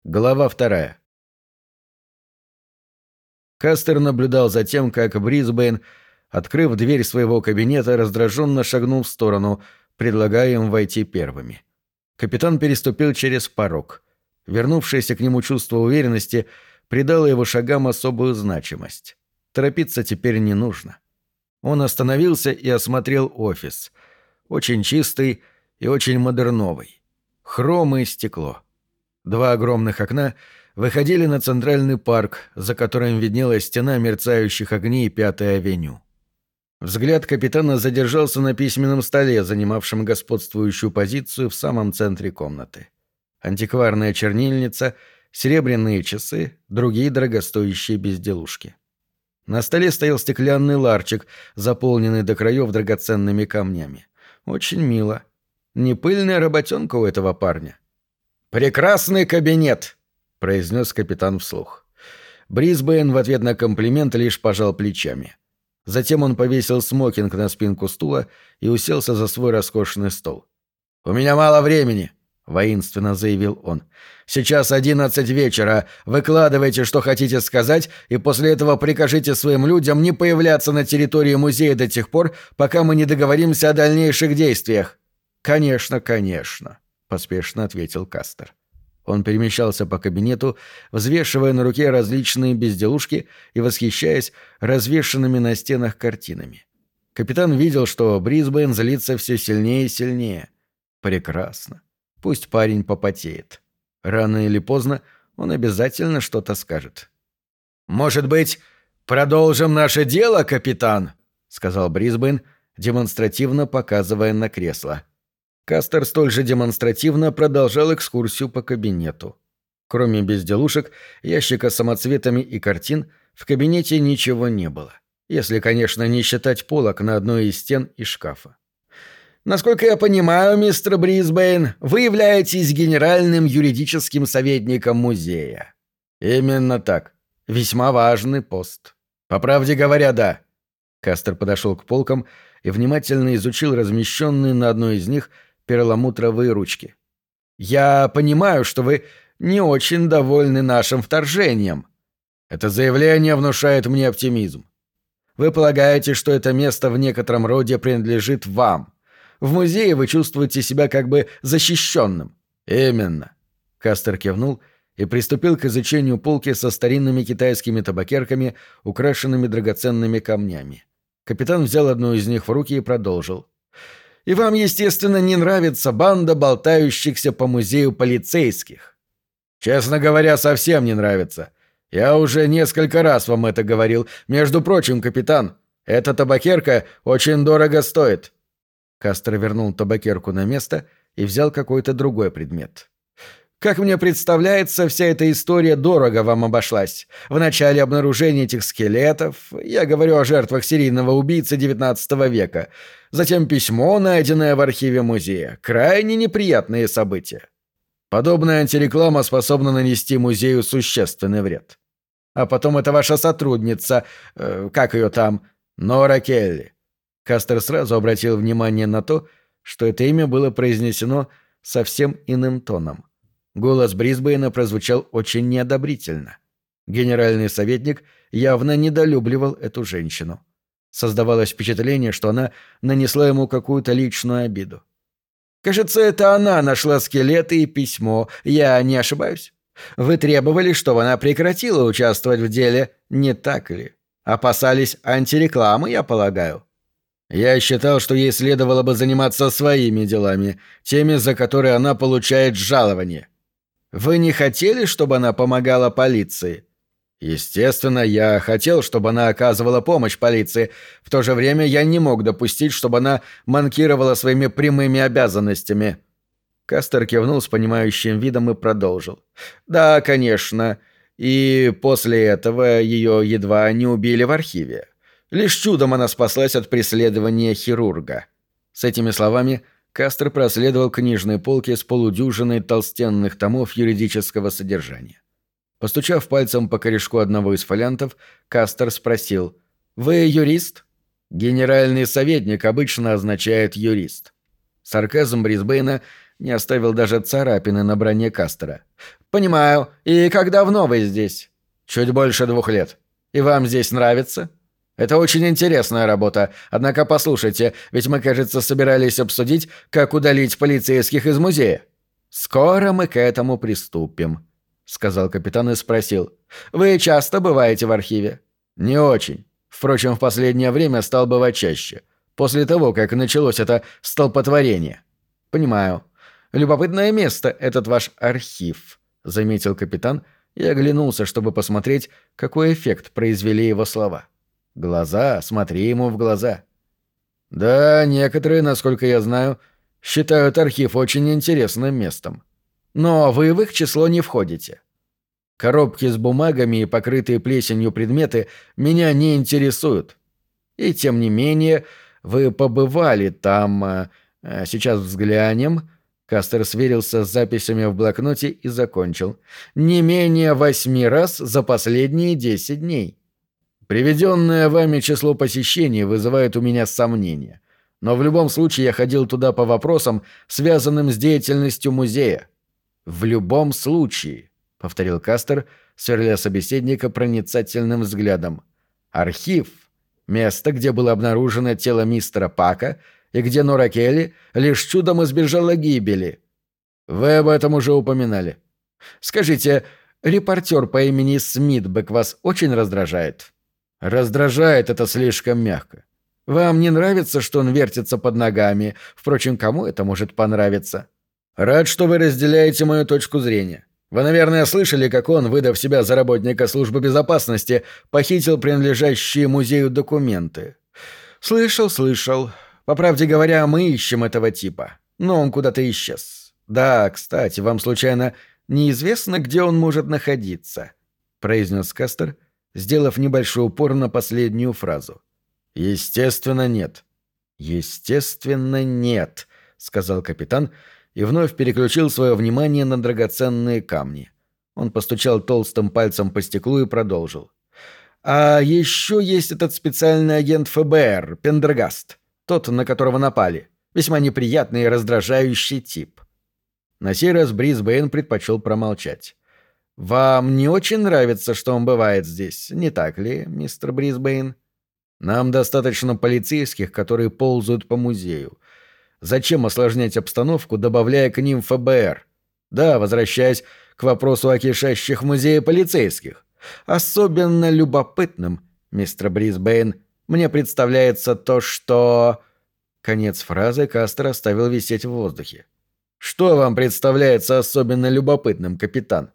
Глава 2. Кастер наблюдал за тем, как Брисбейн, открыв дверь своего кабинета, раздраженно шагнул в сторону, предлагая им войти первыми. Капитан переступил через порог. Вернувшееся к нему чувство уверенности придало его шагам особую значимость. Торопиться теперь не нужно. Он остановился и осмотрел офис. Очень чистый и очень модерновый. Хром и стекло. 2 огромных окна выходили на центральный парк, за которым виднелась стена мерцающих огней 5-й авеню. Взгляд капитана задержался на письменном столе, занимавшем господствующую позицию в самом центре комнаты. Антикварная чернильница, серебряные часы, другие дорогостоящие безделушки. На столе стоял стеклянный ларчик, заполненный до краев драгоценными камнями. Очень мило. Не пыльная работенка у этого парня. «Прекрасный кабинет!» — произнес капитан вслух. Брисбейн в ответ на комплимент лишь пожал плечами. Затем он повесил смокинг на спинку стула и уселся за свой роскошный стол. «У меня мало времени», — воинственно заявил он. «Сейчас 11 вечера. Выкладывайте, что хотите сказать, и после этого прикажите своим людям не появляться на территории музея до тех пор, пока мы не договоримся о дальнейших действиях». «Конечно, конечно», — поспешно ответил Кастер. Он перемещался по кабинету, взвешивая на руке различные безделушки и восхищаясь развешанными на стенах картинами. Капитан видел, что Брисбейн злится все сильнее и сильнее. Прекрасно. Пусть парень попотеет. Рано или поздно он обязательно что-то скажет. «Может быть, продолжим наше дело, капитан?» — сказал Брисбейн, демонстративно показывая на кресло. Кастер столь же демонстративно продолжал экскурсию по кабинету. Кроме безделушек, ящика с самоцветами и картин, в кабинете ничего не было. Если, конечно, не считать полок на одной из стен и шкафа. «Насколько я понимаю, мистер Брисбейн, вы являетесь генеральным юридическим советником музея». «Именно так. Весьма важный пост». «По правде говоря, да». Кастер подошел к полкам и внимательно изучил размещенные на одной из них перламутровые ручки. «Я понимаю, что вы не очень довольны нашим вторжением. Это заявление внушает мне оптимизм. Вы полагаете, что это место в некотором роде принадлежит вам. В музее вы чувствуете себя как бы защищенным». «Именно». Кастер кивнул и приступил к изучению полки со старинными китайскими табакерками, украшенными драгоценными камнями. Капитан взял одну из них в руки и продолжил. «И вам, естественно, не нравится банда болтающихся по музею полицейских». «Честно говоря, совсем не нравится. Я уже несколько раз вам это говорил. Между прочим, капитан, эта табакерка очень дорого стоит». Кастер вернул табакерку на место и взял какой-то другой предмет. «Как мне представляется, вся эта история дорого вам обошлась. В начале обнаружения этих скелетов, я говорю о жертвах серийного убийцы XIX века, затем письмо, найденное в архиве музея. Крайне неприятные события. Подобная антиреклама способна нанести музею существенный вред. А потом это ваша сотрудница, как ее там, Нора Келли». Кастер сразу обратил внимание на то, что это имя было произнесено совсем иным тоном. Голос Брисбейна прозвучал очень неодобрительно. Генеральный советник явно недолюбливал эту женщину. Создавалось впечатление, что она нанесла ему какую-то личную обиду. «Кажется, это она нашла скелеты и письмо. Я не ошибаюсь? Вы требовали, чтобы она прекратила участвовать в деле, не так ли? Опасались антирекламы, я полагаю». «Я считал, что ей следовало бы заниматься своими делами, теми, за которые она получает жалование». «Вы не хотели, чтобы она помогала полиции?» «Естественно, я хотел, чтобы она оказывала помощь полиции. В то же время я не мог допустить, чтобы она манкировала своими прямыми обязанностями». Кастер кивнул с понимающим видом и продолжил. «Да, конечно. И после этого ее едва не убили в архиве. Лишь чудом она спаслась от преследования хирурга». С этими словами Кастер проследовал к книжной полке с полудюжиной толстенных томов юридического содержания. Постучав пальцем по корешку одного из фолиантов, Кастер спросил: «Вы юрист?» «Генеральный советник обычно означает юрист». Сарказм Брисбейна не оставил даже царапины на броне Кастера. «Понимаю. И как давно вы здесь?» «Чуть больше 2 лет. И вам здесь нравится?» «Это очень интересная работа. Однако послушайте, ведь мы, кажется, собирались обсудить, как удалить полицейских из музея». «Скоро мы к этому приступим», — сказал капитан и спросил. «Вы часто бываете в архиве?» «Не очень. Впрочем, в последнее время стал бывать чаще. После того, как началось это столпотворение». «Понимаю. Любопытное место этот ваш архив», — заметил капитан и оглянулся, чтобы посмотреть, какой эффект произвели его слова. «Глаза, смотри ему в глаза». «Да, некоторые, насколько я знаю, считают архив очень интересным местом. Но вы в их число не входите». Коробки с бумагами и покрытые плесенью предметы меня не интересуют. И тем не менее, вы побывали там. Сейчас взглянем. Кастер сверился с записями в блокноте и закончил. Не менее 8 раз за последние 10 дней. Приведенное вами число посещений вызывает у меня сомнения. Но в любом случае я ходил туда по вопросам, связанным с деятельностью музея. В любом случае, — повторил Кастер, сверля собеседника проницательным взглядом. «Архив — место, где было обнаружено тело мистера Пака и где Нора Келли лишь чудом избежала гибели. Вы об этом уже упоминали. Скажите, репортер по имени Смитбек вас очень раздражает?» «Раздражает — это слишком мягко. Вам не нравится, что он вертится под ногами? Впрочем, кому это может понравиться?» «Рад, что вы разделяете мою точку зрения. Вы, наверное, слышали, как он, выдав себя за работника службы безопасности, похитил принадлежащие музею документы». «Слышал. По правде говоря, мы ищем этого типа. Но он куда-то исчез. Да, кстати, вам случайно неизвестно, где он может находиться?» — произнес Кастер, сделав небольшой упор на последнюю фразу. «Естественно, нет». «Естественно, нет», — сказал капитан, и вновь переключил свое внимание на драгоценные камни. Он постучал толстым пальцем по стеклу и продолжил. «А еще есть этот специальный агент ФБР, Пендергаст, тот, на которого напали. Весьма неприятный и раздражающий тип». На сей раз Брисбейн предпочел промолчать. «Вам не очень нравится, что он бывает здесь, не так ли, мистер Брисбейн?» «Нам достаточно полицейских, которые ползают по музею. Зачем осложнять обстановку, добавляя к ним ФБР? Да, возвращаясь к вопросу о кишащих в музее полицейских. Особенно любопытным, мистер Брисбейн, мне представляется то, что...» Конец фразы Кастер оставил висеть в воздухе. «Что вам представляется особенно любопытным, капитан?»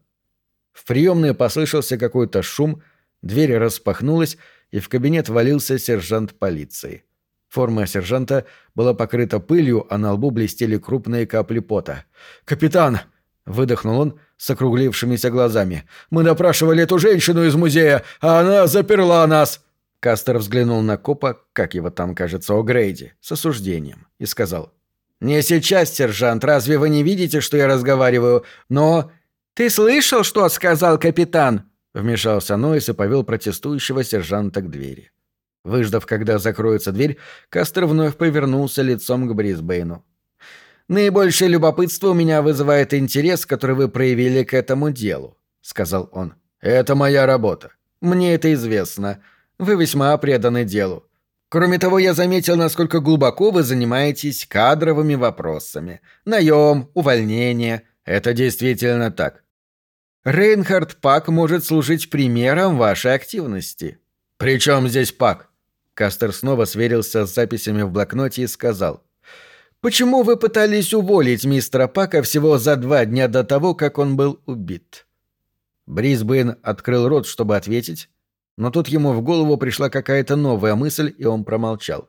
В приемной послышался какой-то шум, дверь распахнулась, и в кабинет валился сержант полиции. Форма сержанта была покрыта пылью, а на лбу блестели крупные капли пота. «Капитан!» — выдохнул он с округлившимися глазами. «Мы допрашивали эту женщину из музея, а она заперла нас!» Кастер взглянул на копа, как его там, кажется, О'Грейди, с осуждением, и сказал. «Не сейчас, сержант, разве вы не видите, что я разговариваю? Но...» «Ты слышал, что сказал капитан?» — вмешался Нойс и повел протестующего сержанта к двери. Выждав, когда закроется дверь, Кастер вновь повернулся лицом к Брисбейну. «Наибольшее любопытство у меня вызывает интерес, который вы проявили к этому делу», — сказал он. «Это моя работа». «Мне это известно. Вы весьма преданы делу. Кроме того, я заметил, насколько глубоко вы занимаетесь кадровыми вопросами. Наем, увольнение. Это действительно так. Рейнхард Пак может служить примером вашей активности». «При чем здесь Пак?» Кастер снова сверился с записями в блокноте и сказал. «Почему вы пытались уволить мистера Пака всего за 2 дня до того, как он был убит?» Брисбейн открыл рот, чтобы ответить, но тут ему в голову пришла какая-то новая мысль, и он промолчал.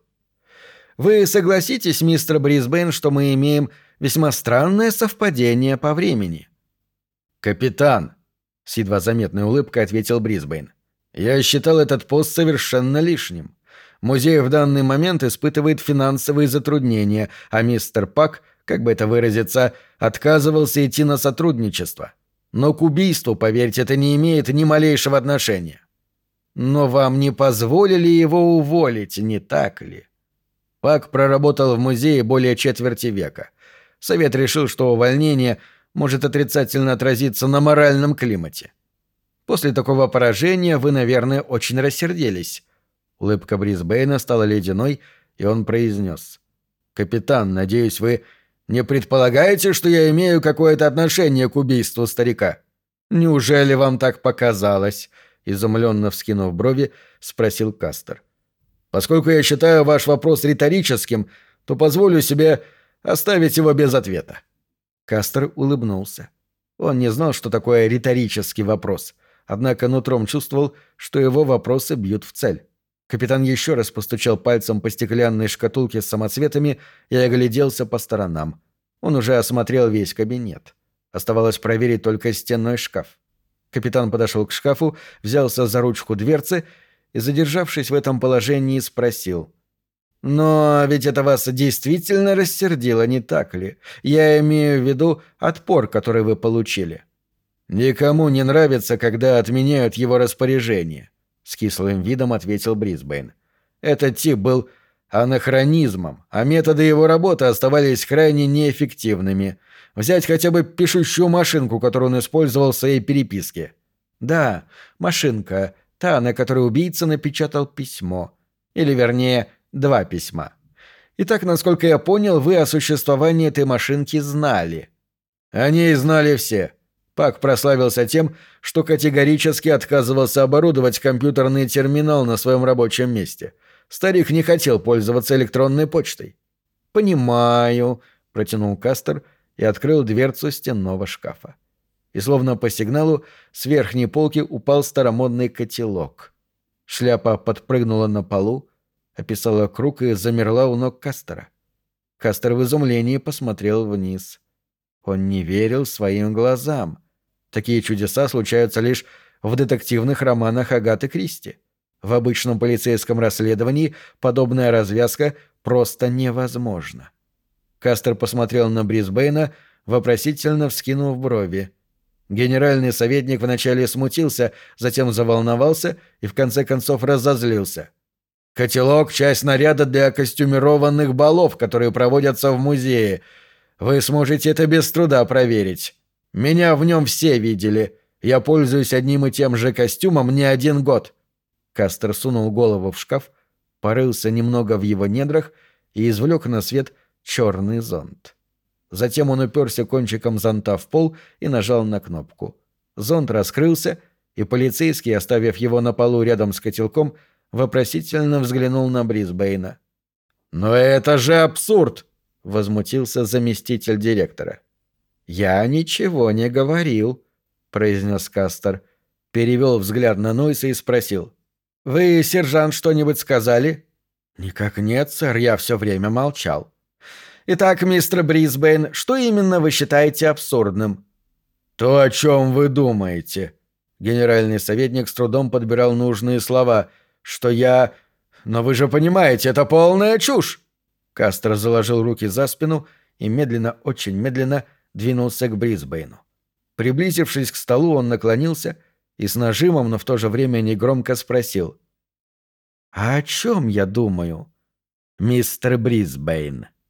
«Вы согласитесь, мистер Брисбейн, что мы имеем весьма странное совпадение по времени?» «Капитан», — с едва заметной улыбкой ответил Брисбейн, — «я считал этот пост совершенно лишним. Музей в данный момент испытывает финансовые затруднения, а мистер Пак, как бы это выразиться, отказывался идти на сотрудничество. Но к убийству, поверьте, это не имеет ни малейшего отношения». «Но вам не позволили его уволить, не так ли?» Пак проработал в музее более четверти века. Совет решил, что увольнение может отрицательно отразиться на моральном климате. После такого поражения вы, наверное, очень рассердились». Улыбка Брисбейна стала ледяной, и он произнес: «Капитан, надеюсь, вы не предполагаете, что я имею какое-то отношение к убийству старика?» «Неужели вам так показалось?» — изумленно вскинув брови, спросил Кастер. «Поскольку я считаю ваш вопрос риторическим, то позволю себе оставить его без ответа». Кастер улыбнулся. Он не знал, что такое риторический вопрос, однако нутром чувствовал, что его вопросы бьют в цель. Капитан еще раз постучал пальцем по стеклянной шкатулке с самоцветами и огляделся по сторонам. Он уже осмотрел весь кабинет. Оставалось проверить только стенной шкаф. Капитан подошел к шкафу, взялся за ручку дверцы и, задержавшись в этом положении, спросил: «Но ведь это вас действительно рассердило, не так ли? Я имею в виду отпор, который вы получили». «Никому не нравится, когда отменяют его распоряжение», — с кислым видом ответил Брисбейн. «Этот тип был анахронизмом, а методы его работы оставались крайне неэффективными. Взять хотя бы пишущую машинку, которую он использовал в своей переписке». «Да, машинка, та, на которой убийца напечатал письмо. Или, вернее, 2 письма. Итак, насколько я понял, вы о существовании этой машинки знали». «О ней знали все». Пак прославился тем, что категорически отказывался оборудовать компьютерный терминал на своем рабочем месте. Старик не хотел пользоваться электронной почтой. «Понимаю», — протянул Кастер и открыл дверцу стенного шкафа. И словно по сигналу с верхней полки упал старомодный котелок. Шляпа подпрыгнула на полу, описала круг и замерла у ног Кастера. Кастер в изумлении посмотрел вниз. Он не верил своим глазам. Такие чудеса случаются лишь в детективных романах Агаты Кристи. В обычном полицейском расследовании подобная развязка просто невозможна. Кастер посмотрел на Брисбейна, вопросительно вскинув брови. Генеральный советник вначале смутился, затем заволновался и в конце концов разозлился. «Котелок — часть наряда для костюмированных балов, которые проводятся в музее. Вы сможете это без труда проверить. Меня в нем все видели. Я пользуюсь одним и тем же костюмом не 1 год». Кастер сунул голову в шкаф, порылся немного в его недрах и извлек на свет черный зонт. Затем он уперся кончиком зонта в пол и нажал на кнопку. Зонт раскрылся, и полицейский, оставив его на полу рядом с котелком, вопросительно взглянул на Брисбейна. «Но это же абсурд!» — возмутился заместитель директора. «Я ничего не говорил», — произнес Кастер. Перевел взгляд на Нойса и спросил: «Вы, сержант, что-нибудь сказали?» «Никак нет, сэр, я все время молчал». «Итак, мистер Брисбейн, что именно вы считаете абсурдным?» «То, о чем вы думаете». Генеральный советник с трудом подбирал нужные слова. «Что я... Но вы же понимаете, это полная чушь!» Кастер заложил руки за спину и медленно, очень медленно двинулся к Брисбейну. Приблизившись к столу, он наклонился и с нажимом, но в то же время негромко спросил: «А о чем я думаю, мистер Брисбейн?»